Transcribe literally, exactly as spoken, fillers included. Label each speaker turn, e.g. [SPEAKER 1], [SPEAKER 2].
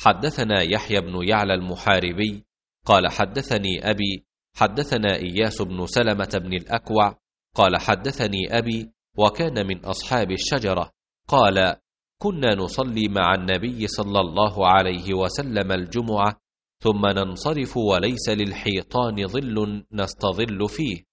[SPEAKER 1] حدثنا يحيى بن يعلى المحاربي قال حدثني أبي حدثنا إياس بن سلمة بن الأكوع قال حدثني أبي وكان من أصحاب الشجرة قال كنا نصلي مع النبي صلى الله عليه وسلم الجمعة ثم ننصرف وليس للحيطان ظل نستظل فيه،